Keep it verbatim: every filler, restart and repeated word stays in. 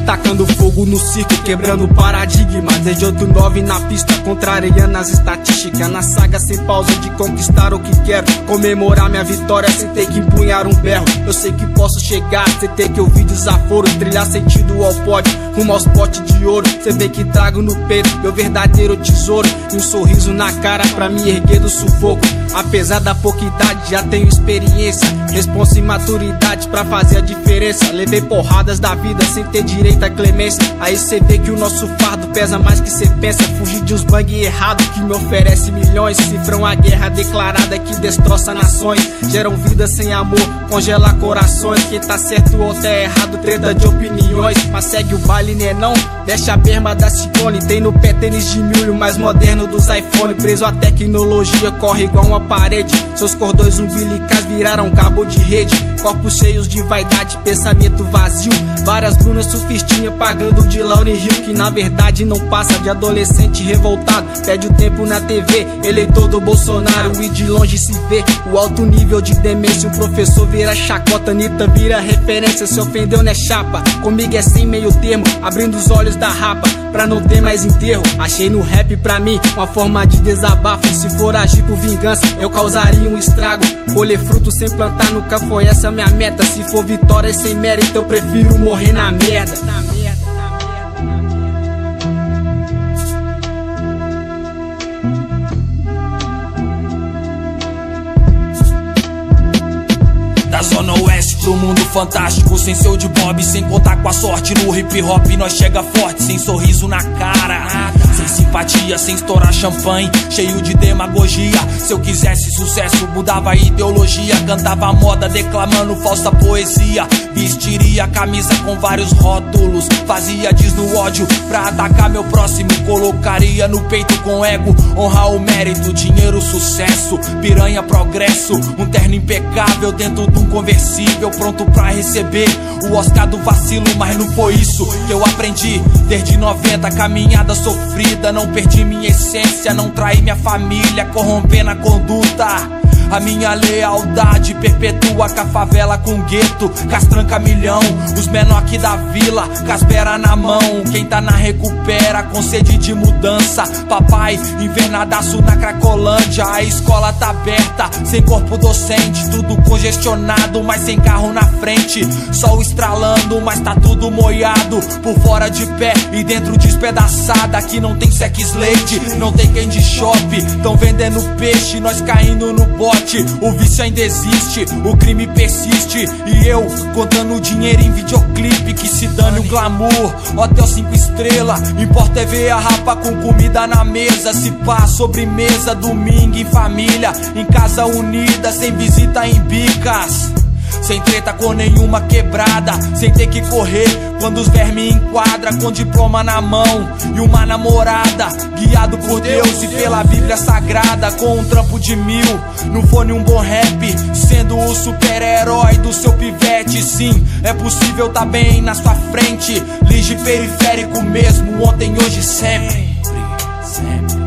tacando fogo no circo, quebrando paradigmas. Desde oito nove na pista, contrariando as estatísticas. Na saga sem pausa de conquistar o que quero, comemorar minha vitória sem ter que empunhar um berro. Eu sei que posso chegar sem ter que ouvir desaforo, trilhar sentido ao pódio, rumo aos potes de ouro. Cê vê que trago no peito meu verdadeiro tesouro e um sorriso na cara pra me erguer do sufoco. Apesar da pouca idade, já tenho experiência, responsa e maturidade pra fazer a diferença. Levei porradas da vida sem ter direito à clemência. Aí cê vê que o nosso fardo pesa mais que cê pensa. Fugir de uns bang errados que me oferece milhões, cifram a guerra declarada que destroça nações, geram vidas sem amor, congela corações. Quem tá certo ou tá errado, treta de opiniões. Mas segue o baile, né não? Deixa a berma da Ciclone, tem no pé tênis de mil e o mais moderno dos iPhone. Preso à tecnologia, corre igual uma parede. Seus cordões umbilicais viraram cabo de rede. Corpos cheios de vaidade, pensamento vazio. Várias brunas surfistinhas pagando de Lauryn Hill, que na verdade não passa de adolescente revoltado. Pede o tempo na T V, eleitor do Bolsonaro, e de longe se vê o alto nível de demência. O professor vira chacota, Anitta vira referência. Se ofendeu né chapa, comigo é sem meio termo, abrindo os olhos da rapa pra não ter mais enterro. Achei no rap pra mim uma forma de desabafo. Se for agir por vingança, eu causaria um estrago. Colher fruto sem plantar, nunca foi essa minha meta. Se for vitória sem mérito, eu prefiro morrer na merda. Na merda, na merda. Da zona oeste pro mundo fantástico, sem seu de Bob, sem contar com a sorte. No hip hop nós chega forte, sem sorriso na cara, sem simpatia, sem estourar champanhe, cheio de demagogia. Se eu quisesse sucesso, mudava a ideologia, cantava moda, declamando falsa poesia. Vestiria a camisa com vários rótulos, fazia diz no ódio pra atacar meu próximo. Colocaria no peito com ego, honrar o mérito, dinheiro, sucesso, piranha, progresso. Um terno impecável dentro de um conversível, pronto pra receber o Oscar do vacilo. Mas não foi isso que eu aprendi desde noventa, caminhada sofrida. Não perdi minha essência, não traí minha família, corrompendo a conduta. A minha lealdade perpetua com a favela, com gueto, castranca milhão. Os menor aqui da vila, caspera na mão. Quem tá na recupera, com sede de mudança. Papai, invernadaço na Cracolândia. A escola tá aberta, sem corpo docente. Tudo congestionado, mas sem carro na frente. Sol estralando, mas tá tudo molhado. Por fora de pé e dentro despedaçada. Aqui não tem sex lady, não tem candy shop. Tão vendendo peixe, nós caindo no bote. O vício ainda existe, o crime persiste. E eu contando dinheiro em videoclipe. Que se dane o glamour, hotel cinco estrelas. Importa é ver a rapa com comida na mesa. Se pá, sobremesa, domingo em família, em casa unida, sem visita em bicas. Sem treta com nenhuma quebrada, sem ter que correr quando os vermes enquadra. Com diploma na mão e uma namorada, guiado por Deus e pela Bíblia Sagrada. Com um trampo de mil, no fone um bom rap, sendo o super-herói do seu pivete. Sim, é possível tá bem na sua frente, lige periférico mesmo, ontem, hoje, sempre, sempre.